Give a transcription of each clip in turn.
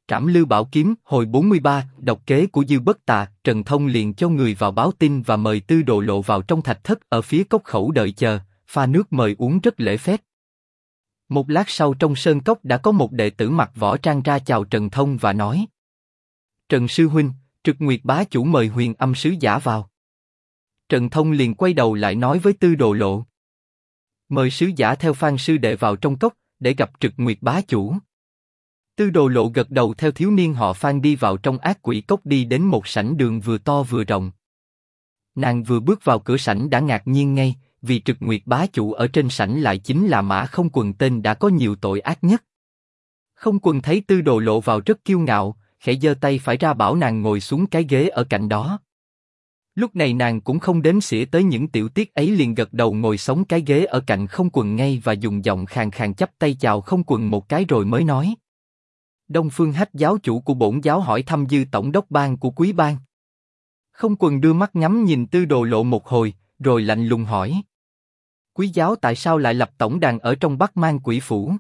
Trảm Lưu Bảo Kiếm, hồi 43, độc kế của Dư Bất Tà, Trần Thông liền cho người vào báo tin và mời Tư Đồ Lộ vào trong thạch thất ở phía cốc khẩu đợi chờ, pha nước mời uống rất lễ phép. Một lát sau trong sơn cốc đã có một đệ tử mặc võ trang ra chào Trần Thông và nói: Trần sư huynh, Trực Nguyệt bá chủ mời Huyền Âm sứ giả vào. Trần Thông liền quay đầu lại nói với Tư Đồ Lộ: Mời sứ giả theo Phan sư đệ vào trong cốc để gặp Trực Nguyệt bá chủ. Tư Đồ Lộ gật đầu theo thiếu niên họ Phan đi vào trong ác quỷ cốc, đi đến một sảnh đường vừa to vừa rộng. Nàng vừa bước vào cửa sảnh đã ngạc nhiên ngay, vì Trực Nguyệt bá chủ ở trên sảnh lại chính là Mã Không Quần, tên đã có nhiều tội ác nhất. Không Quần thấy Tư Đồ Lộ vào rất kiêu ngạo, khẽ giơ tay phải ra bảo nàng ngồi xuống cái ghế ở cạnh đó. Lúc này nàng cũng không đếm xỉa tới những tiểu tiết ấy, liền gật đầu ngồi sống cái ghế ở cạnh Không Quần ngay và dùng giọng khàn khàn chắp tay chào Không Quần một cái rồi mới nói: Đông Phương Hách giáo chủ của bổn giáo hỏi thăm Dư tổng đốc bang của Quý bang. Không Quần đưa mắt ngắm nhìn Tư Đồ Lộ một hồi, rồi lạnh lùng hỏi: Quý giáo tại sao lại lập tổng đàn ở trong Bắc Mang Quỷ phủ?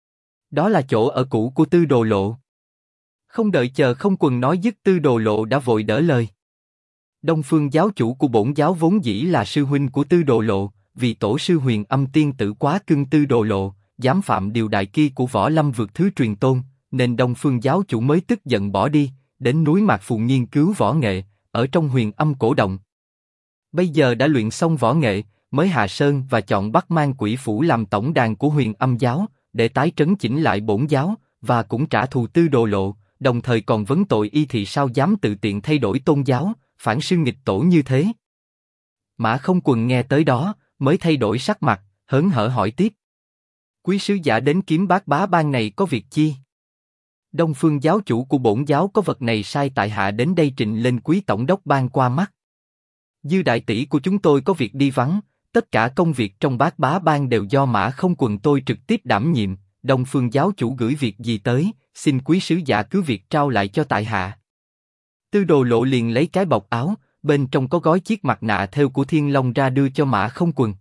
Đó là chỗ ở cũ của Tư Đồ Lộ. Không đợi chờ Không Quần nói dứt, Tư Đồ Lộ đã vội đỡ lời: Đông Phương giáo chủ của bổn giáo vốn dĩ là sư huynh của Tư Đồ Lộ, vì tổ sư Huyền Âm tiên tử quá cưng Tư Đồ Lộ, dám phạm điều đại kỵ của Võ Lâm vượt thứ truyền tôn, nên Đông Phương giáo chủ mới tức giận bỏ đi, đến núi Mạc Phù nghiên cứu võ nghệ, ở trong Huyền Âm cổ động. Bây giờ đã luyện xong võ nghệ, mới hạ sơn và chọn Bắc Mang Quỷ phủ làm tổng đàn của Huyền Âm giáo, để tái trấn chỉnh lại bổn giáo và cũng trả thù Tư Đồ Lộ, đồng thời còn vấn tội y thì sao dám tự tiện thay đổi tôn giáo, phản sư nghịch tổ như thế. Mã Không Quần nghe tới đó, mới thay đổi sắc mặt, hớn hở hỏi tiếp: Quý sứ giả đến Kiếm Bát Bá bang này có việc chi? Đông Phương giáo chủ của bổn giáo có vật này sai tại hạ đến đây trình lên Quý tổng đốc bang qua mắt. Dư đại tỷ của chúng tôi có việc đi vắng, tất cả công việc trong Bát Bá bang đều do Mã Không Quần tôi trực tiếp đảm nhiệm. Đông Phương giáo chủ gửi việc gì tới, xin quý sứ giả cứ việc trao lại cho tại hạ. Tư Đồ Lộ liền lấy cái bọc áo, bên trong có gói chiếc mặt nạ thêu của Thiên Long ra đưa cho Mã Không Quần.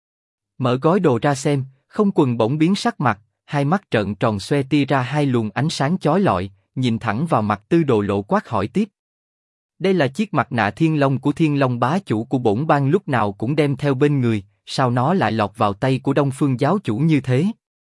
Mở gói đồ ra xem, Không Quần bỗng biến sắc mặt, hai mắt trợn tròn xoe tia ra hai luồng ánh sáng chói lọi, nhìn thẳng vào mặt Tư Đồ Lộ quát hỏi tiếp: Đây là chiếc mặt nạ Thiên Long của Thiên Long bá chủ của bổn bang lúc nào cũng đem theo bên người, sao nó lại lọt vào tay của Đông Phương giáo chủ như thế?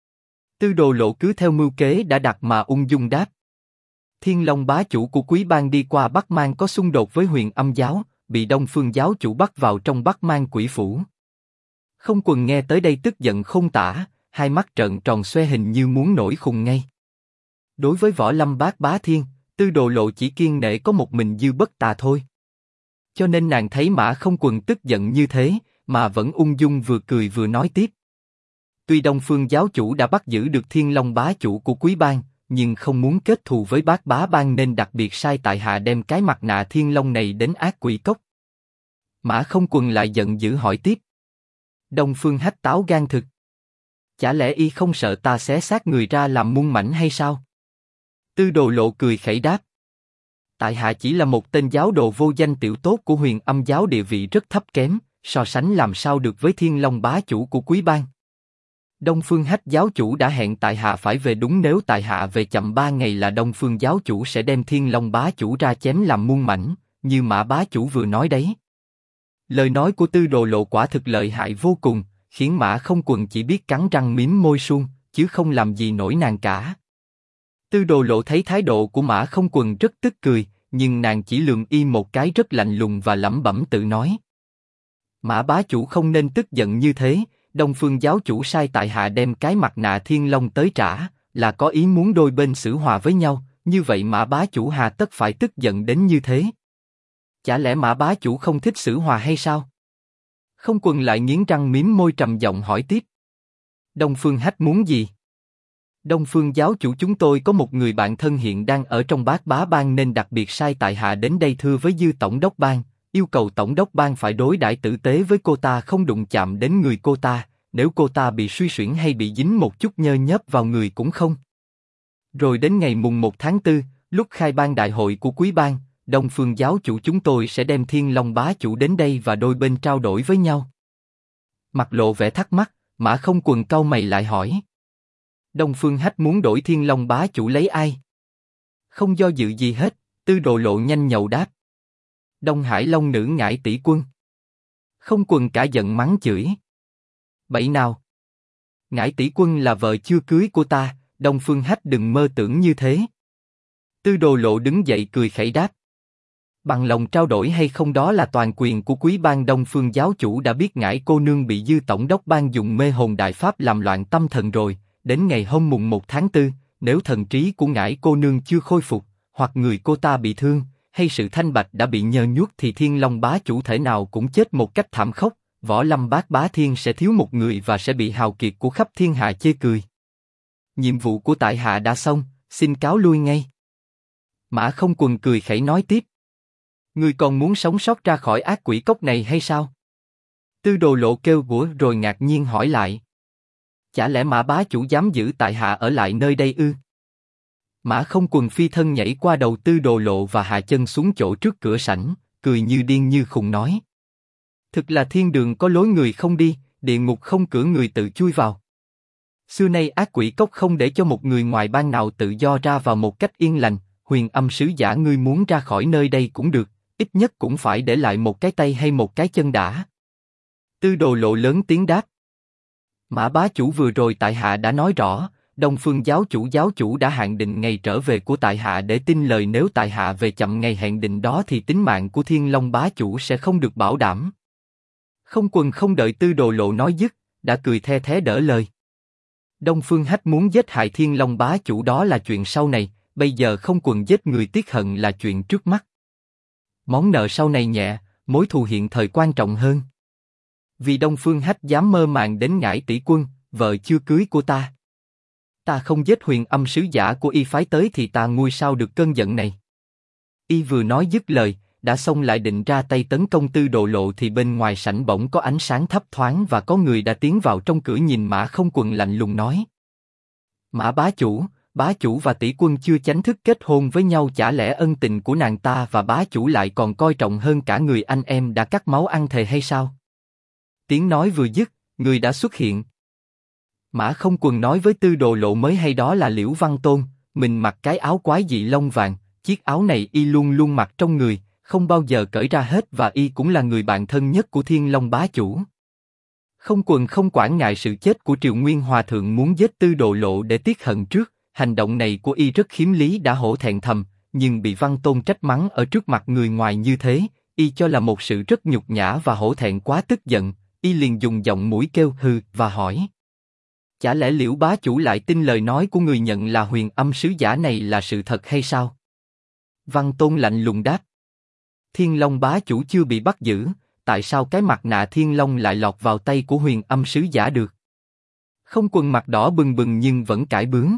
Tư Đồ Lộ cứ theo mưu kế đã đặt mà ung dung đáp: Thiên Long bá chủ của Quý bang đi qua Bắc Mang có xung đột với Huyền Âm giáo, bị Đông Phương giáo chủ bắt vào trong Bắc Mang Quỷ phủ. Không Quần nghe tới đây tức giận không tả, hai mắt trợn tròn xoe hình như muốn nổi khùng ngay. Đối với Võ Lâm Bát Bá Thiên, Tư Đồ Lộ chỉ kiêng nể có một mình Dư Bất Tà thôi. Cho nên nàng thấy Mã Không Quần tức giận như thế, mà vẫn ung dung vừa cười vừa nói tiếp: Tuy Đông Phương giáo chủ đã bắt giữ được Thiên Long bá chủ của Quý bang, nhưng không muốn kết thù với Bát Bá bang nên đặc biệt sai tại hạ đem cái mặt nạ Thiên Long này đến ác quỷ cốc. Mã Không Quần lại giận dữ hỏi tiếp: Đông Phương Hách táo gan thực, chả lẽ y không sợ ta xé xác người ra làm muôn mảnh hay sao? Tư Đồ Lộ cười khẩy đáp: Tại hạ chỉ là một tên giáo đồ vô danh tiểu tốt của Huyền Âm giáo, địa vị rất thấp kém, so sánh làm sao được với Thiên Long bá chủ của Quý bang. Đông Phương Hách giáo chủ đã hẹn tại hạ phải về, đúng nếu tại hạ về chậm 3 ngày là Đông Phương giáo chủ sẽ đem Thiên Long bá chủ ra chém làm muôn mảnh, như Mã bá chủ vừa nói đấy. Lời nói của Tư Đồ Lộ quả thực lợi hại vô cùng, khiến Mã Không Quần chỉ biết cắn răng mím môi suông, chứ không làm gì nổi nàng cả. Tư Đồ Lộ thấy thái độ của Mã Không Quần rất tức cười, nhưng nàng chỉ lườm y một cái rất lạnh lùng và lẩm bẩm tự nói: Mã bá chủ không nên tức giận như thế, Đông Phương giáo chủ sai tại hạ đem cái mặt nạ Thiên Long tới trả, là có ý muốn đôi bên xử hòa với nhau, như vậy Mã bá chủ hà tất phải tức giận đến như thế? Chả lẽ Mã bá chủ không thích xử hòa hay sao? Không Quần lại nghiến răng mím môi trầm giọng hỏi tiếp: Đông Phương Hách muốn gì? Đông Phương giáo chủ chúng tôi có một người bạn thân hiện đang ở trong Bát Bá bang nên đặc biệt sai tại hạ đến đây thưa với Dư tổng đốc bang, yêu cầu tổng đốc bang phải đối đãi tử tế với cô ta, không đụng chạm đến người cô ta, nếu cô ta bị suy xuyển hay bị dính một chút nhơ nhớp vào người cũng không. Rồi đến ngày mùng 1 tháng 4, lúc khai ban đại hội của Quý bang, Đông Phương giáo chủ chúng tôi sẽ đem Thiên Long bá chủ đến đây và đôi bên trao đổi với nhau. Mặt lộ vẻ thắc mắc, Mã Không Quần cau mày lại hỏi: Đông Phương Hách muốn đổi Thiên Long bá chủ lấy ai? Không do dự gì hết, Tư Đồ Lộ nhanh nhậu đáp. Đông Hải Long nữ ngải tỷ quân. Không Quần cả giận mắng chửi. Bậy nào? Ngải tỷ quân là vợ chưa cưới của ta, Đông Phương Hách đừng mơ tưởng như thế. Tư Đồ Lộ đứng dậy cười khẩy đáp. Bằng lòng trao đổi hay không đó là toàn quyền của quý bang. Đông Phương giáo chủ đã biết ngải cô nương bị Dư tổng đốc ban dùng mê hồn đại pháp làm loạn tâm thần rồi, đến ngày hôm mùng 1 tháng 4, nếu thần trí của ngải cô nương chưa khôi phục, hoặc người cô ta bị thương, hay sự thanh bạch đã bị nhơ nhuốc thì Thiên Long bá chủ thể nào cũng chết một cách thảm khốc, Võ Lâm bát bá thiên sẽ thiếu một người và sẽ bị hào kiệt của khắp thiên hạ chê cười. Nhiệm vụ của tại hạ đã xong, xin cáo lui ngay. Mã Không Quần cười khẩy nói tiếp. Ngươi còn muốn sống sót ra khỏi ác quỷ cốc này hay sao? Tư Đồ Lộ kêu của rồi ngạc nhiên hỏi lại. Chả lẽ Mã bá chủ dám giữ tại hạ ở lại nơi đây ư? Mã Không Quần phi thân nhảy qua đầu Tư Đồ Lộ và hạ chân xuống chỗ trước cửa sảnh, cười như điên như khùng nói. Thực là thiên đường có lối người không đi, địa ngục không cửa người tự chui vào. Xưa nay ác quỷ cốc không để cho một người ngoài bang nào tự do ra vào một cách yên lành. Huyền Âm sứ giả ngươi muốn ra khỏi nơi đây cũng được, ít nhất cũng phải để lại một cái tay hay một cái chân đã. Tư Đồ Lộ lớn tiếng đáp. Mã bá chủ vừa rồi tại hạ đã nói rõ, Đông Phương giáo chủ đã hạn định ngày trở về của tại hạ để tin lời, nếu tại hạ về chậm ngày hẹn định đó thì tính mạng của Thiên Long bá chủ sẽ không được bảo đảm. Không Quần không đợi Tư Đồ Lộ nói dứt, đã cười the thé đỡ lời. Đông Phương Hách muốn giết hại Thiên Long bá chủ đó là chuyện sau này, bây giờ Không Quần giết người tiếc hận là chuyện trước mắt. Món nợ sau này nhẹ, mối thù hiện thời quan trọng hơn. Vì Đông Phương Hách dám mơ màng đến ngải tỷ quân, vợ chưa cưới của ta. Ta không giết Huyền Âm sứ giả của y phái tới thì ta nguôi sao được cơn giận này. Y vừa nói dứt lời, đã xông lại định ra tay tấn công Tư Đồ Lộ thì bên ngoài sảnh bỗng có ánh sáng thấp thoáng và có người đã tiến vào trong cửa, nhìn Mã Không Quần lạnh lùng nói. Mã bá chủ và tỷ quân chưa chánh thức kết hôn với nhau, chả lẽ ân tình của nàng ta và bá chủ lại còn coi trọng hơn cả người anh em đã cắt máu ăn thề hay sao? Tiếng nói vừa dứt, người đã xuất hiện. Mã Không Quần nói với Tư Đồ Lộ mới hay đó là Liễu Văn Tôn, mình mặc cái áo quái dị lông vàng, chiếc áo này y luôn luôn mặc trong người, không bao giờ cởi ra hết, và y cũng là người bạn thân nhất của Thiên Long bá chủ. Không Quần không quản ngại sự chết của Triều Nguyên Hòa thượng muốn giết Tư Đồ Lộ để tiết hận trước, hành động này của y rất khiếm lý, đã hổ thẹn thầm, nhưng bị Văn Tôn trách mắng ở trước mặt người ngoài như thế, y cho là một sự rất nhục nhã và hổ thẹn quá tức giận, y liền dùng giọng mũi kêu hừ và hỏi. Chả lẽ Liễu bá chủ lại tin lời nói của người nhận là Huyền Âm sứ giả này là sự thật hay sao? Văn Tôn lạnh lùng đáp. Thiên Long bá chủ chưa bị bắt giữ, tại sao cái mặt nạ Thiên Long lại lọt vào tay của Huyền Âm sứ giả được? Không Quần mặt đỏ bừng bừng nhưng vẫn cãi bướng.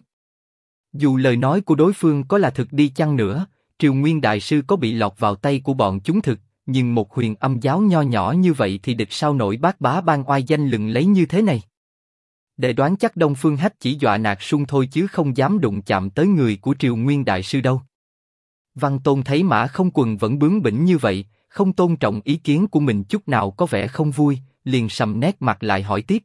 Dù lời nói của đối phương có là thực đi chăng nữa, Triều Nguyên đại sư có bị lọt vào tay của bọn chúng thực, nhưng một Huyền Âm giáo nho nhỏ như vậy thì địch sao nổi bát bá bang oai danh lừng lấy như thế này. Để đoán chắc Đông Phương Hách chỉ dọa nạt sung thôi chứ không dám đụng chạm tới người của Triều Nguyên đại sư đâu. Văn Tôn thấy Mã Không Quần vẫn bướng bỉnh như vậy, không tôn trọng ý kiến của mình chút nào, có vẻ không vui, liền sầm nét mặt lại hỏi tiếp.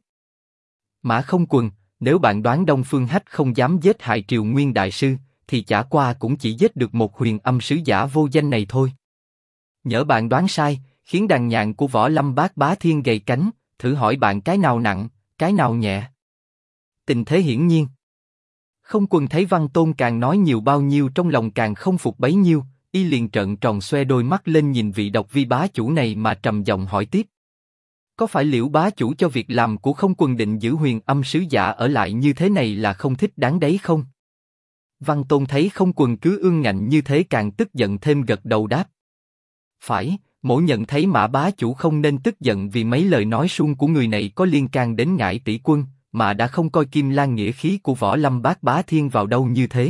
Mã Không Quần, nếu bạn đoán Đông Phương Hách không dám giết hại Triều Nguyên đại sư, thì chả qua cũng chỉ giết được một Huyền Âm sứ giả vô danh này thôi. Nhỡ bạn đoán sai, khiến đàn nhạn của Võ Lâm bát bá thiên gầy cánh, thử hỏi bạn cái nào nặng, cái nào nhẹ. Tình thế hiển nhiên. Không Quần thấy Văn Tôn càng nói nhiều bao nhiêu trong lòng càng không phục bấy nhiêu, y liền trợn tròn xoe đôi mắt lên nhìn vị độc vi bá chủ này mà trầm giọng hỏi tiếp. Có phải Liễu bá chủ cho việc làm của Không Quần định giữ Huyền Âm sứ giả ở lại như thế này là không thích đáng đấy không? Văn Tôn thấy Không Quần cứ ương ngạnh như thế càng tức giận thêm, gật đầu đáp. Phải, mỗ nhận thấy Mã bá chủ không nên tức giận vì mấy lời nói suông của người này có liên can đến ngải tỷ quân, mà đã không coi Kim Lan nghĩa khí của Võ Lâm bát bá thiên vào đâu như thế.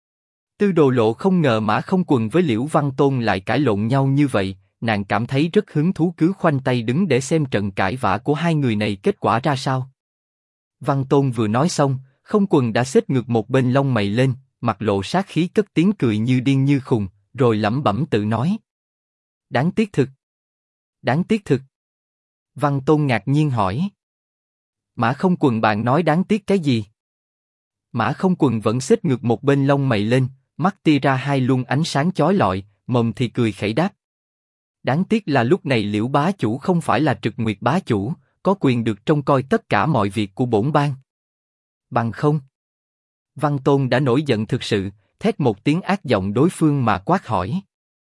Tư Đồ Lộ không ngờ Mã Không Quần với Liễu Văn Tôn lại cãi lộn nhau như vậy, nàng cảm thấy rất hứng thú, cứ khoanh tay đứng để xem trận cãi vã của hai người này kết quả ra sao. Văn Tôn vừa nói xong, Không Quần đã xếp ngược một bên lông mày lên, mặt lộ sát khí cất tiếng cười như điên như khùng, rồi lẩm bẩm tự nói. Đáng tiếc thực. Đáng tiếc thực. Văn Tôn ngạc nhiên hỏi. Mã Không Quần, bạn nói đáng tiếc cái gì? Mã Không Quần vẫn xếp ngược một bên lông mày lên, mắt tia ra hai luồng ánh sáng chói lọi, mồm thì cười khẩy đáp. Đáng tiếc là lúc này Liễu bá chủ không phải là Trực Nguyệt bá chủ, có quyền được trông coi tất cả mọi việc của bổn bang. Bằng không. Văn Tôn đã nổi giận thực sự, thét một tiếng ác giọng đối phương mà quát hỏi.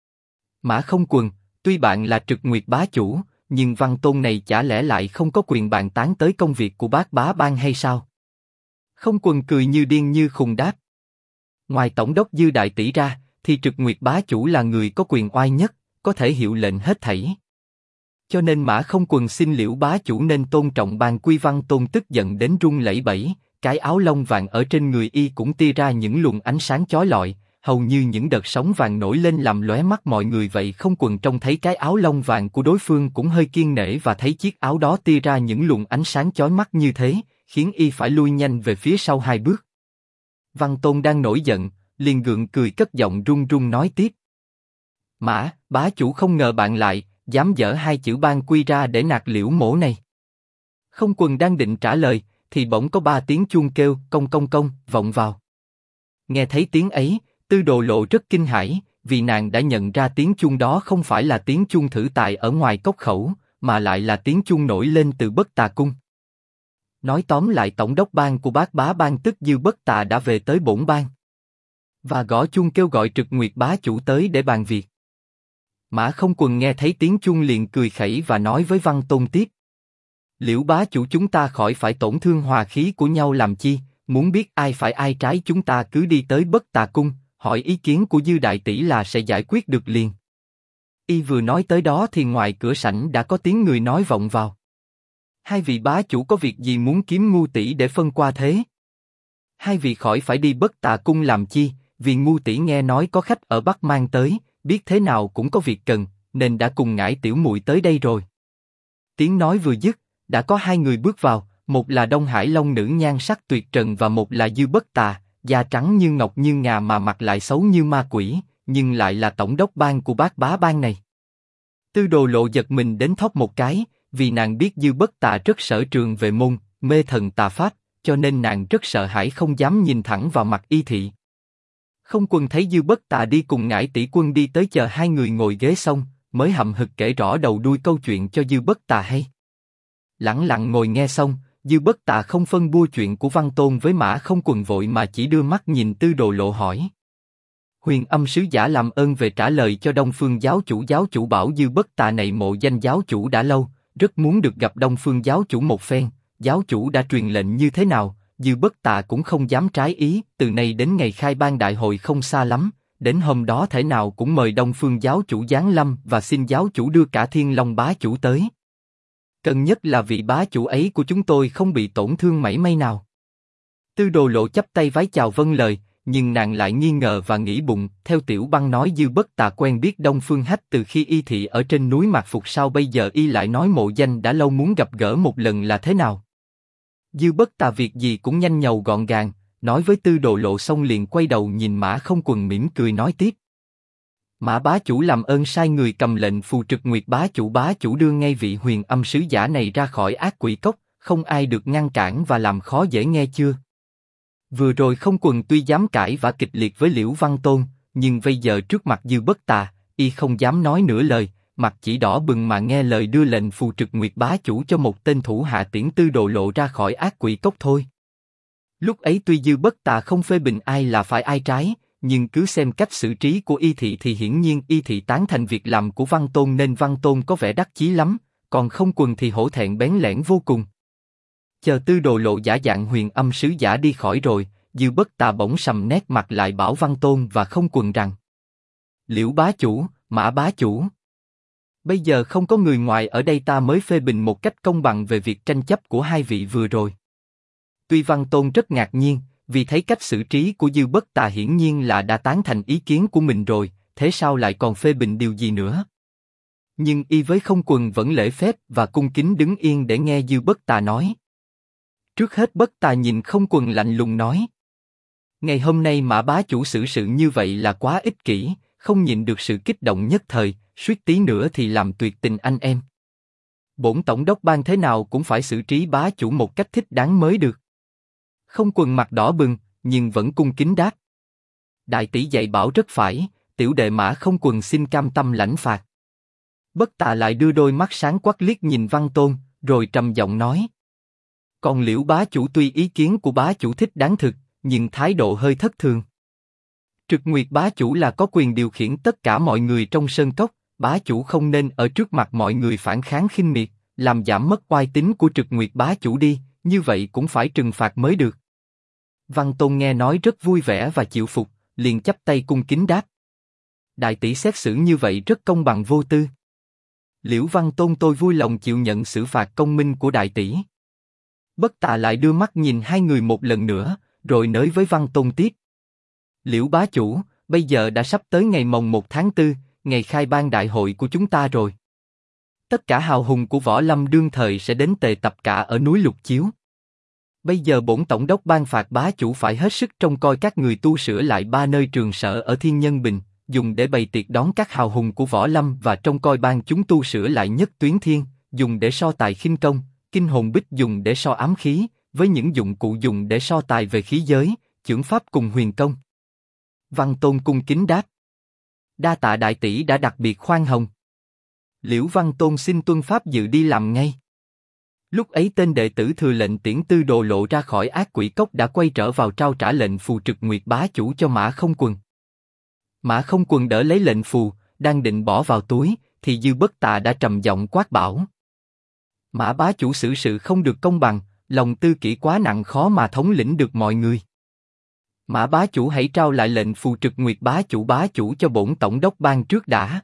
Mã Không Quần, tuy bạn là Trực Nguyệt bá chủ, nhưng Văn Tôn này chả lẽ lại không có quyền bàn tán tới công việc của bác bá bang hay sao? Không Quần cười như điên như khùng đáp. Ngoài tổng đốc Dư đại tỷ ra, thì Trực Nguyệt bá chủ là người có quyền oai nhất, có thể hiệu lệnh hết thảy. Cho nên Mã Không Quần xin Liễu bá chủ nên tôn trọng ban quy. Văn Tôn tức giận đến run lẩy bẩy, cái áo lông vàng ở trên người y cũng tia ra những luồng ánh sáng chói lọi, hầu như những đợt sóng vàng nổi lên làm lóe mắt mọi người. Vậy Không Quần trông thấy cái áo lông vàng của đối phương cũng hơi kiêng nể, và thấy chiếc áo đó tia ra những luồng ánh sáng chói mắt như thế, khiến y phải lui nhanh về phía sau 2 bước. Văn Tôn đang nổi giận, liền gượng cười cất giọng run run nói tiếp. Mã, bá chủ không ngờ bạn lại dám dở 2 chữ ban quy ra để nạt Liễu mỗ này. Không Quần đang định trả lời, thì bỗng có 3 tiếng chuông kêu công công công vọng vào. Nghe thấy tiếng ấy, Tư Đồ Lộ rất kinh hãi, vì nàng đã nhận ra tiếng chuông đó không phải là tiếng chuông thử tài ở ngoài cốc khẩu, mà lại là tiếng chuông nổi lên từ Bất Tà Cung. Nói tóm lại, tổng đốc bang của bác bá bang tức Dư Bất Tà đã về tới bổn bang, và gõ chuông kêu gọi Trực Nguyệt bá chủ tới để bàn việc. Mã Không Quần nghe thấy tiếng chuông liền cười khẩy và nói với Văn Tôn tiếp. Liễu bá chủ, chúng ta khỏi phải tổn thương hòa khí của nhau làm chi, muốn biết ai phải ai trái chúng ta cứ đi tới Bất Tà Cung, hỏi ý kiến của Dư đại tỷ là sẽ giải quyết được liền. Y vừa nói tới đó thì ngoài cửa sảnh đã có tiếng người nói vọng vào. 2 vị bá chủ có việc gì muốn kiếm Ngu tỷ để phân qua thế? 2 vị khỏi phải đi Bất Tà Cung làm chi, vì Ngu tỷ nghe nói có khách ở Bắc Mang tới, biết thế nào cũng có việc cần, nên đã cùng ngải tiểu muội tới đây rồi. Tiếng nói vừa dứt, đã có 2 người bước vào, một là Đông Hải Long nữ nhan sắc tuyệt trần và một là Dư Bất Tà, da trắng như ngọc như ngà mà mặt lại xấu như ma quỷ, nhưng lại là tổng đốc bang của bác bá bang này. Tư Đồ Lộ giật mình đến thóp một cái, vì nàng biết Dư Bất Tà rất sở trường về môn mê thần tà pháp, cho nên nàng rất sợ hãi không dám nhìn thẳng vào mặt y thị. Không Quần thấy Dư Bất Tà đi cùng ngải tỷ quân đi tới chờ 2 người ngồi ghế xong, mới hậm hực kể rõ đầu đuôi câu chuyện cho Dư Bất Tà hay. Lẳng lặng ngồi nghe xong, Dư Bất Tà không phân bua chuyện của Văn Tôn với Mã Không Quần vội mà chỉ đưa mắt nhìn Tư Đồ Lộ hỏi. Huyền Âm sứ giả làm ơn về trả lời cho Đông Phương giáo chủ. Giáo chủ bảo Dư Bất Tà này mộ danh giáo chủ đã lâu, rất muốn được gặp Đông Phương giáo chủ một phen. Giáo chủ đã truyền lệnh như thế nào, Dư Bất Tà cũng không dám trái ý. Từ nay đến ngày khai ban đại hội không xa lắm, đến hôm đó thể nào cũng mời Đông Phương giáo chủ giáng lâm và xin giáo chủ đưa cả Thiên Long bá chủ tới. Cần nhất là vị bá chủ ấy của chúng tôi không bị tổn thương mảy may nào. Tư Đồ Lộ chắp tay vái chào vâng lời, nhưng nàng lại nghi ngờ và nghĩ bụng, theo Tiểu Băng nói Dư Bất Tà quen biết Đông Phương Hách từ khi y thị ở trên núi Mạc Phục, sao bây giờ y lại nói mộ danh đã lâu muốn gặp gỡ một lần là thế nào? Dư Bất Tà việc gì cũng nhanh nhầu gọn gàng, nói với Tư Đồ Lộ xong liền quay đầu nhìn Mã Không Quần mỉm cười nói tiếp. Mã bá chủ làm ơn sai người cầm lệnh phù Trực Nguyệt bá chủ đưa ngay vị Huyền Âm sứ giả này ra khỏi ác quỷ cốc, không ai được ngăn cản và làm khó dễ nghe chưa? Vừa rồi Không Quần tuy dám cãi và kịch liệt với Liễu Văn Tôn, nhưng bây giờ trước mặt Dư Bất Tà, y không dám nói nửa lời, mặt chỉ đỏ bừng mà nghe lời đưa lệnh phù Trực Nguyệt bá chủ cho một tên thủ hạ tiễn Tư Đồ Lộ ra khỏi ác quỷ cốc thôi. Lúc ấy tuy Dư Bất Tà không phê bình ai là phải ai trái, nhưng cứ xem cách xử trí của y thị thì hiển nhiên y thị tán thành việc làm của Văn Tôn, nên Văn Tôn có vẻ đắc chí lắm, còn Không Quần thì hổ thẹn bén lẽn vô cùng. Chờ Tư Đồ Lộ giả dạng Huyền Âm sứ giả đi khỏi rồi, Dư Bất Tà bỗng sầm nét mặt lại bảo Văn Tôn và Không Quần rằng: Liễu bá chủ, Mã bá chủ, bây giờ không có người ngoài ở đây, ta mới phê bình một cách công bằng về việc tranh chấp của 2 vị vừa rồi. Tuy Văn Tôn rất ngạc nhiên, vì thấy cách xử trí của Dư Bất Tà hiển nhiên là đã tán thành ý kiến của mình rồi, thế sao lại còn phê bình điều gì nữa? Nhưng y với Không Quần vẫn lễ phép và cung kính đứng yên để nghe Dư Bất Tà nói. Trước hết Bất Tà nhìn Không Quần lạnh lùng nói: Ngày hôm nay Mã bá chủ xử sự như vậy là quá ích kỷ, không nhịn được sự kích động nhất thời, suýt tí nữa thì làm tuyệt tình anh em. Bổn tổng đốc bang thế nào cũng phải xử trí bá chủ một cách thích đáng mới được. Không Quần mặt đỏ bừng, nhưng vẫn cung kính đáp: Đại tỷ dạy bảo rất phải, tiểu đệ Mã Không Quần xin cam tâm lãnh phạt. Bất Tà lại đưa đôi mắt sáng quắc liếc nhìn Văn Tôn, rồi trầm giọng nói. Còn Liễu bá chủ tuy ý kiến của bá chủ thích đáng thực, nhưng thái độ hơi thất thường. Trực Nguyệt bá chủ là có quyền điều khiển tất cả mọi người trong sơn cốc, bá chủ không nên ở trước mặt mọi người phản kháng khinh miệt, làm giảm mất oai tín của Trực Nguyệt bá chủ đi, như vậy cũng phải trừng phạt mới được. Văn Tôn nghe nói rất vui vẻ và chịu phục, liền chắp tay cung kính đáp. Đại tỷ xét xử như vậy rất công bằng vô tư. Liễu Văn Tôn tôi vui lòng chịu nhận xử phạt công minh của đại tỷ. Bất Tà lại đưa mắt nhìn hai người một lần nữa, rồi nói với Văn Tôn tiếp. Liễu bá chủ, bây giờ đã sắp tới ngày mồng 1 tháng 4, ngày khai ban đại hội của chúng ta rồi. Tất cả hào hùng của võ lâm đương thời sẽ đến tề tập cả ở núi Lục Chiếu. Bây giờ bổn tổng đốc ban phạt bá chủ phải hết sức trông coi các người tu sửa lại 3 nơi trường sở ở Thiên Nhân Bình, dùng để bày tiệc đón các hào hùng của võ lâm và trông coi ban chúng tu sửa lại Nhất Tuyến Thiên, dùng để so tài khinh công, kinh hồn bích dùng để so ám khí, với những dụng cụ dùng để so tài về khí giới, chưởng pháp cùng huyền công. Văn Tôn cung kính đáp. Đa tạ đại tỷ đã đặc biệt khoan hồng. Liễu Văn Tôn xin tuân pháp dự đi làm ngay. Lúc ấy tên đệ tử thừa lệnh Tiễn Tư Đồ Lộ ra khỏi ác quỷ cốc đã quay trở vào trao trả lệnh phù Trực Nguyệt bá chủ cho Mã Không Quần. Mã Không Quần đỡ lấy lệnh phù, đang định bỏ vào túi, thì Dư Bất Tà đã trầm giọng quát bảo. Mã bá chủ xử sự không được công bằng, lòng tư kỷ quá nặng khó mà thống lĩnh được mọi người. Mã bá chủ hãy trao lại lệnh phù Trực Nguyệt bá chủ cho bổn tổng đốc ban trước đã.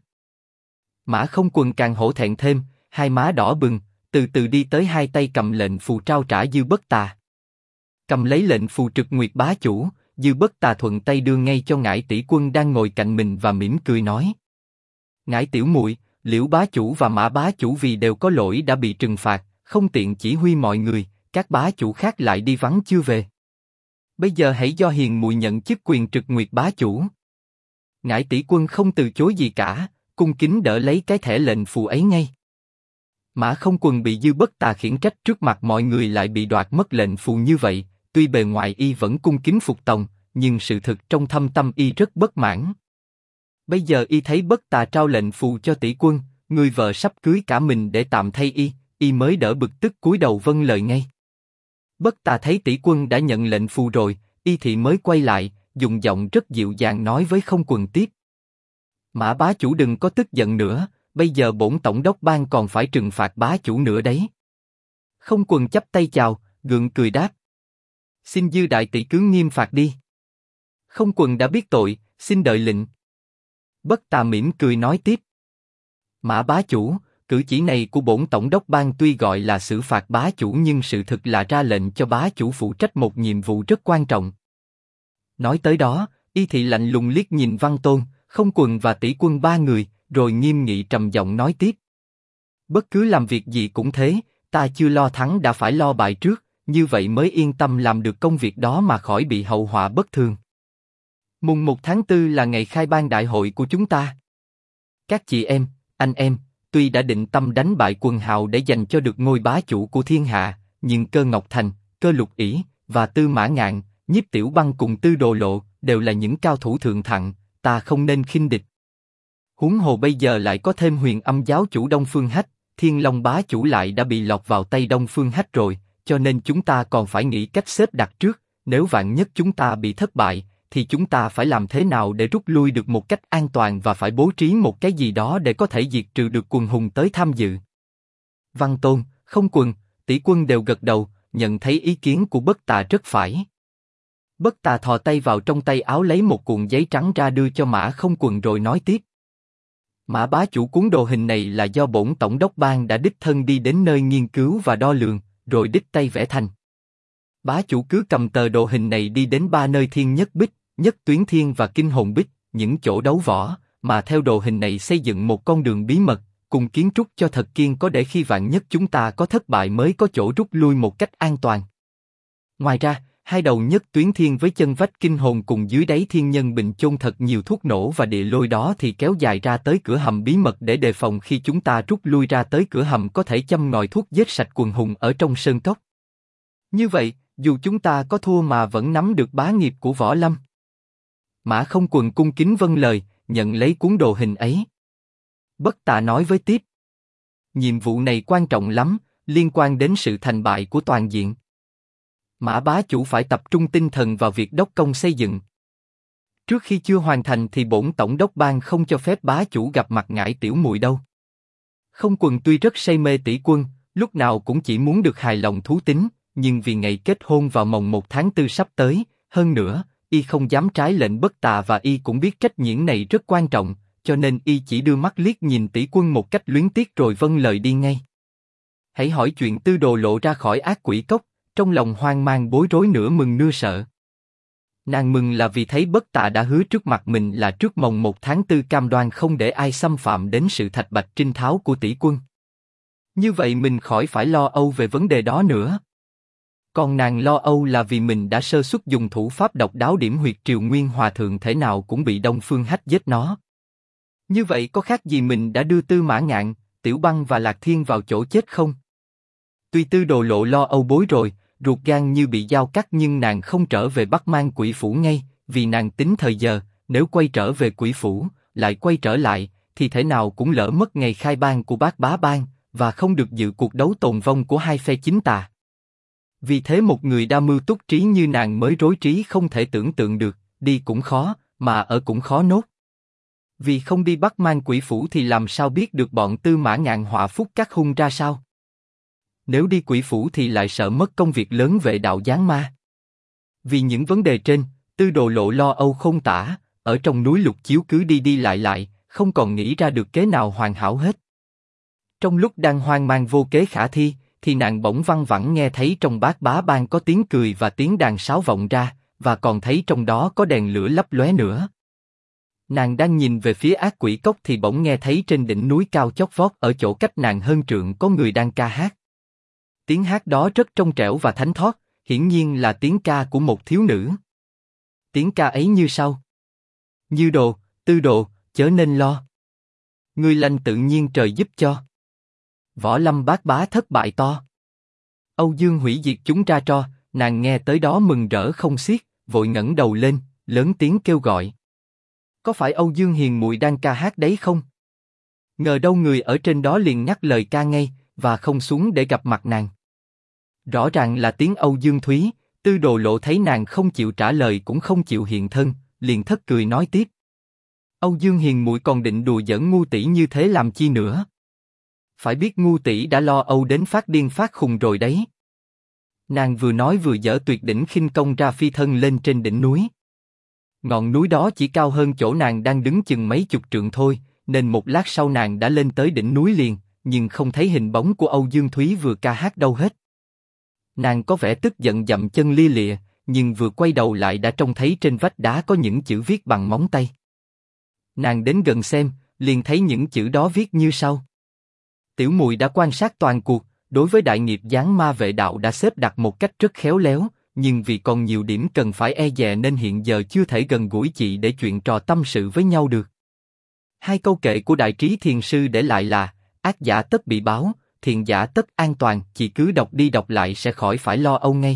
Mã Không Quần càng hổ thẹn thêm, hai má đỏ bừng, từ từ đi tới hai tay cầm lệnh phù trao trả Dư Bất Tà. Cầm lấy lệnh phù Trực Nguyệt bá chủ, Dư Bất Tà thuận tay đưa ngay cho Ngải Tỷ Quân đang ngồi cạnh mình và mỉm cười nói: Ngải tiểu muội, Liễu bá chủ và Mã bá chủ vì đều có lỗi đã bị trừng phạt, không tiện chỉ huy mọi người, các bá chủ khác lại đi vắng chưa về. Bây giờ hãy do hiền muội nhận chức quyền Trực Nguyệt bá chủ. Ngải Tỷ Quân không từ chối gì cả, cung kính đỡ lấy cái thẻ lệnh phù ấy ngay. Mã Không Quần bị Dư Bất Tà khiển trách trước mặt mọi người lại bị đoạt mất lệnh phù như vậy, tuy bề ngoài y vẫn cung kính phục tòng, nhưng sự thực trong thâm tâm y rất bất mãn. Bây giờ y thấy Bất Tà trao lệnh phù cho Tỷ Quân, người vợ sắp cưới cả mình để tạm thay y mới đỡ bực tức cúi đầu vâng lời ngay. Bất Tà thấy Tỷ Quân đã nhận lệnh phù rồi, y thì mới quay lại, dùng giọng rất dịu dàng nói với Không Quần tiếp. Mã bá chủ đừng có tức giận nữa, bây giờ bổn tổng đốc ban còn phải trừng phạt bá chủ nữa đấy. Không Quần chắp tay chào, gượng cười đáp. Xin Dư đại tỷ cứ nghiêm phạt đi. Không Quần đã biết tội, xin đợi lệnh. Bất Tà mỉm cười nói tiếp. Mã bá chủ, cử chỉ này của bổn tổng đốc ban tuy gọi là xử phạt bá chủ nhưng sự thực là ra lệnh cho bá chủ phụ trách một nhiệm vụ rất quan trọng. Nói tới đó, y thị lạnh lùng liếc nhìn Văn Tôn, Không Quần và Tỷ Quân ba người, rồi nghiêm nghị trầm giọng nói tiếp. Bất cứ làm việc gì cũng thế, ta chưa lo thắng đã phải lo bại trước, như vậy mới yên tâm làm được công việc đó mà khỏi bị hậu họa bất thường. Mùng 1 tháng 4 là ngày khai ban đại hội của chúng ta. Các chị em, anh em, tuy đã định tâm đánh bại Quần Hào để giành cho được ngôi bá chủ của thiên hạ, nhưng Cơ Ngọc Thành, Cơ Lục Ỷ và Tư Mã Ngạn, Nhiếp Tiểu Băng cùng Tư Đồ Lộ đều là những cao thủ thượng thặng, ta không nên khinh địch. Huống hồ bây giờ lại có thêm Huyền Âm giáo chủ Đông Phương Hách, Thiên Long bá chủ lại đã bị lọt vào tay Đông Phương Hách rồi, cho nên chúng ta còn phải nghĩ cách xếp đặt trước. Nếu vạn nhất chúng ta bị thất bại, thì chúng ta phải làm thế nào để rút lui được một cách an toàn và phải bố trí một cái gì đó để có thể diệt trừ được quần hùng tới tham dự. Văn Tôn, Không Quần, Tỷ Quân đều gật đầu, nhận thấy ý kiến của Bất Tà rất phải. Bất Tà thò tay vào trong tay áo lấy một cuộn giấy trắng ra đưa cho Mã Không Quần rồi nói tiếp. Mã bá chủ cuốn đồ hình này là do bổn tổng đốc ban đã đích thân đi đến nơi nghiên cứu và đo lường, rồi đích tay vẽ thành. Bá chủ cứ cầm tờ đồ hình này đi đến 3 nơi Thiên Nhất Bích, Nhất Tuyến Thiên và Kinh Hồn Bích, những chỗ đấu võ, mà theo đồ hình này xây dựng một con đường bí mật, cùng kiến trúc cho thật kiên có để khi vạn nhất chúng ta có thất bại mới có chỗ rút lui một cách an toàn. Ngoài ra, hai đầu Nhất Tuyến Thiên với chân vách Kinh Hồn cùng dưới đáy Thiên Nhân Bình chôn thật nhiều thuốc nổ và địa lôi đó thì kéo dài ra tới cửa hầm bí mật để đề phòng khi chúng ta rút lui ra tới cửa hầm có thể châm ngòi thuốc giết sạch quần hùng ở trong sơn cốc. Như vậy, dù chúng ta có thua mà vẫn nắm được bá nghiệp của võ lâm. Mã Không Quần cung kính vâng lời, nhận lấy cuốn đồ hình ấy. Bất Tà nói với tiếp. Nhiệm vụ này quan trọng lắm, liên quan đến sự thành bại của toàn diện. Mã bá chủ phải tập trung tinh thần vào việc đốc công xây dựng. Trước khi chưa hoàn thành thì bổn tổng đốc ban không cho phép bá chủ gặp mặt ngải tiểu muội đâu. Không Quần tuy rất say mê tỷ quân, lúc nào cũng chỉ muốn được hài lòng thú tính, nhưng vì ngày kết hôn vào mồng 1 tháng 4 sắp tới, hơn nữa, y không dám trái lệnh Bất Tà và y cũng biết trách nhiệm này rất quan trọng, cho nên y chỉ đưa mắt liếc nhìn tỷ quân một cách luyến tiếc rồi vâng lời đi ngay. Hãy hỏi chuyện Tư Đồ lộ ra khỏi ác quỷ cốc, trong lòng hoang mang bối rối nửa mừng nửa sợ. Nàng mừng là vì thấy Bất Tà đã hứa trước mặt mình là trước mồng 1 tháng 4 cam đoan không để ai xâm phạm đến sự thạch bạch trinh tháo của tỷ quân. Như vậy mình khỏi phải lo âu về vấn đề đó nữa. Còn nàng lo âu là vì mình đã sơ suất dùng thủ pháp độc đáo điểm huyệt Triều Nguyên Hòa Thượng thể nào cũng bị Đông Phương Hách giết nó. Như vậy có khác gì mình đã đưa Tư Mã Ngạn, Tiểu Băng và Lạc Thiên vào chỗ chết không? Tuy Tư Đồ lộ lo âu bối rồi, ruột gan như bị dao cắt nhưng nàng không trở về Bắc Mang Quỷ Phủ ngay, vì nàng tính thời giờ, nếu quay trở về Quỷ Phủ, lại quay trở lại, thì thể nào cũng lỡ mất ngày khai ban của Bát Bá Bang, và không được dự cuộc đấu tồn vong của hai phe chính tà. Vì thế một người đa mưu túc trí như nàng mới rối trí không thể tưởng tượng được, đi cũng khó, mà ở cũng khó nốt. Vì không đi Bắc Mang Quỷ Phủ thì làm sao biết được bọn Tư Mã Ngạn họa phúc các hung ra sao? Nếu đi Quỷ Phủ thì lại sợ mất công việc lớn vệ đạo giáng ma. Vì những vấn đề trên, Tư Đồ lộ lo âu không tả, ở trong núi Lục Chiếu cứ đi đi lại, không còn nghĩ ra được kế nào hoàn hảo hết. Trong lúc đang hoang mang vô kế khả thi, thì nàng bỗng văng vẳng nghe thấy trong Bát Bá Bang có tiếng cười và tiếng đàn sáo vọng ra, và còn thấy trong đó có đèn lửa lấp lóe nữa. Nàng đang nhìn về phía ác quỷ cốc thì bỗng nghe thấy trên đỉnh núi cao chót vót ở chỗ cách nàng hơn trượng có người đang ca hát. Tiếng hát đó rất trong trẻo và thánh thót, hiển nhiên là tiếng ca của một thiếu nữ. Tiếng ca ấy như sau: Như Đồ, Tư Đồ, chớ nên lo. Ngươi lành tự nhiên trời giúp cho. Võ lâm bát bá thất bại to. Âu Dương hủy diệt chúng ra tro. Nàng nghe tới đó mừng rỡ không xiết, vội ngẩng đầu lên, lớn tiếng kêu gọi. Có phải Âu Dương hiền muội đang ca hát đấy không? Ngờ đâu người ở trên đó liền nhắc lời ca ngay, và không xuống để gặp mặt nàng. Rõ ràng là tiếng Âu Dương Thúy. Tư Đồ lộ thấy nàng không chịu trả lời cũng không chịu hiện thân, liền thất cười nói tiếp. Âu Dương hiền muội còn định đùa giỡn ngu tỷ như thế làm chi nữa? Phải biết ngu tỷ đã lo âu đến phát điên phát khùng rồi đấy. Nàng vừa nói vừa giở tuyệt đỉnh khinh công ra phi thân lên trên đỉnh núi. Ngọn núi đó chỉ cao hơn chỗ nàng đang đứng chừng mấy chục trượng thôi, nên một lát sau nàng đã lên tới đỉnh núi liền, nhưng không thấy hình bóng của Âu Dương Thúy vừa ca hát đâu hết. Nàng có vẻ tức giận dậm chân lia lịa, nhưng vừa quay đầu lại đã trông thấy trên vách đá có những chữ viết bằng móng tay. Nàng đến gần xem, liền thấy những chữ đó viết như sau. Tiểu muội đã quan sát toàn cuộc, đối với đại nghiệp giáng ma vệ đạo đã xếp đặt một cách rất khéo léo, nhưng vì còn nhiều điểm cần phải e dè nên hiện giờ chưa thể gần gũi chị để chuyện trò tâm sự với nhau được. Hai câu kệ của Đại Trí Thiền Sư để lại là: ác giả tất bị báo, thiện giả tất an toàn. Chị cứ đọc đi đọc lại sẽ khỏi phải lo âu ngay.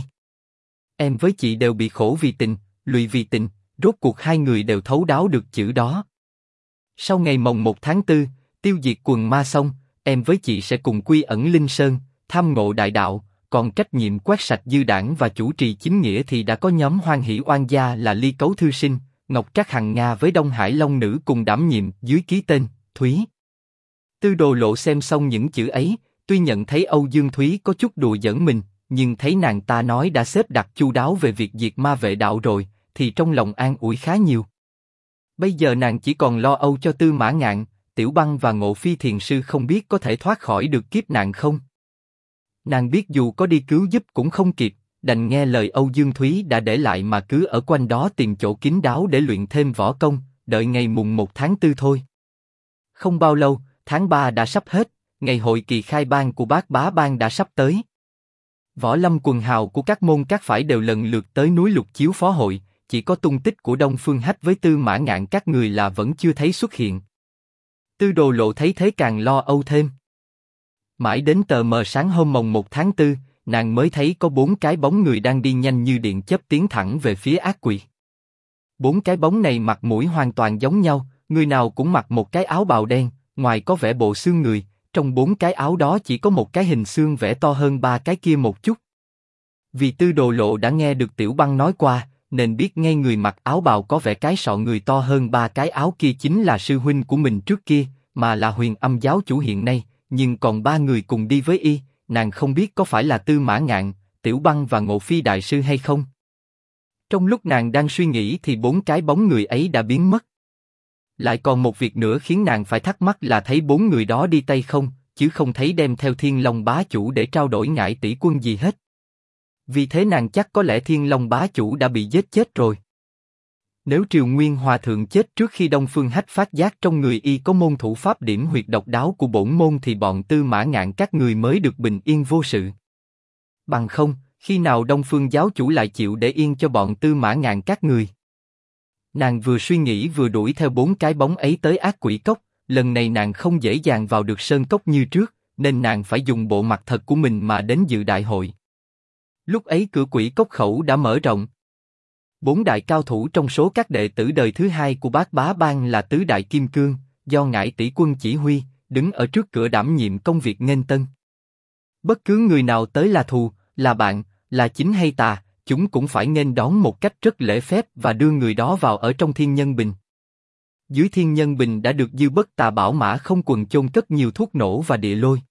Em với chị đều bị khổ vì tình, lụy vì tình, rốt cuộc hai người đều thấu đáo được chữ đó. Sau ngày mồng 1 tháng 4, tiêu diệt quần ma xong, em với chị sẽ cùng quy ẩn Linh Sơn, tham ngộ đại đạo, còn trách nhiệm quét sạch dư đảng và chủ trì chính nghĩa thì đã có nhóm Hoan Hỷ Oan Gia là Ly Cấu Thư Sinh, Ngọc Trác Hằng Nga với Đông Hải Long Nữ cùng đảm nhiệm dưới ký tên Thúy. Tư Đồ lộ xem xong những chữ ấy, tuy nhận thấy Âu Dương Thúy có chút đùa giỡn mình, nhưng thấy nàng ta nói đã xếp đặt chu đáo về việc diệt ma vệ đạo rồi, thì trong lòng an ủi khá nhiều. Bây giờ nàng chỉ còn lo âu cho Tư Mã Ngạn, Tiểu Băng và Ngộ Phi Thiền Sư không biết có thể thoát khỏi được kiếp nạn không. Nàng biết dù có đi cứu giúp cũng không kịp, đành nghe lời Âu Dương Thúy đã để lại mà cứ ở quanh đó tìm chỗ kín đáo để luyện thêm võ công, đợi ngày mùng 1 tháng 4 thôi. Không bao lâu, tháng 3 đã sắp hết, ngày hội kỳ khai ban của Bát Bá Bang đã sắp tới. Võ lâm quần hào của các môn các phái đều lần lượt tới núi Lục Chiếu phó hội, chỉ có tung tích của Đông Phương Hách với Tư Mã Ngạn các người là vẫn chưa thấy xuất hiện. Tư Đồ lộ thấy thế càng lo âu thêm. Mãi đến tờ mờ sáng hôm mồng 1 tháng 4, nàng mới thấy có 4 cái bóng người đang đi nhanh như điện chớp tiến thẳng về phía ác quỷ. Bốn cái bóng này mặt mũi hoàn toàn giống nhau, người nào cũng mặc một cái áo bào đen, ngoài có vẻ bộ xương người, trong bốn cái áo đó chỉ có một cái hình xương vẽ to hơn ba cái kia một chút. Vì Tư Đồ Lộ đã nghe được Tiểu Băng nói qua, nên biết ngay người mặc áo bào có vẻ cái sọ người to hơn ba cái áo kia chính là sư huynh của mình trước kia, mà là Huyền Âm giáo chủ hiện nay, nhưng còn ba người cùng đi với y, nàng không biết có phải là Tư Mã Ngạn, Tiểu Băng và Ngộ Phi đại sư hay không. Trong lúc nàng đang suy nghĩ thì bốn cái bóng người ấy đã biến mất. Lại còn một việc nữa khiến nàng phải thắc mắc là thấy bốn người đó đi tay không, chứ không thấy đem theo Thiên Long bá chủ để trao đổi ngải tỷ quân gì hết. Vì thế nàng chắc có lẽ Thiên Long bá chủ đã bị giết chết rồi. Nếu Triều Nguyên Hòa thượng chết trước khi Đông Phương Hách phát giác trong người y có môn thủ pháp điểm huyệt độc đáo của bổn môn thì bọn Tư Mã Ngạn các người mới được bình yên vô sự. Bằng không, khi nào Đông Phương giáo chủ lại chịu để yên cho bọn Tư Mã Ngạn các người? Nàng vừa suy nghĩ vừa đuổi theo bốn cái bóng ấy tới Ác Quỷ Cốc. Lần này nàng không dễ dàng vào được sơn cốc như trước, nên nàng phải dùng bộ mặt thật của mình mà đến dự đại hội. Lúc ấy cửa Quỷ Cốc khẩu đã mở rộng. Bốn đại cao thủ trong số các đệ tử đời thứ hai của Bát Bá Bang là Tứ Đại Kim Cương, do ngải tỷ quân chỉ huy, đứng ở trước cửa đảm nhiệm công việc nghênh tân. Bất cứ người nào tới là thù, là bạn, là chính hay tà, chúng cũng phải nghênh đón một cách rất lễ phép và đưa người đó vào ở trong Thiên Nhân Bình. Dưới Thiên Nhân Bình đã được Dư Bất Tà bảo mã không quần chôn cất nhiều thuốc nổ và địa lôi,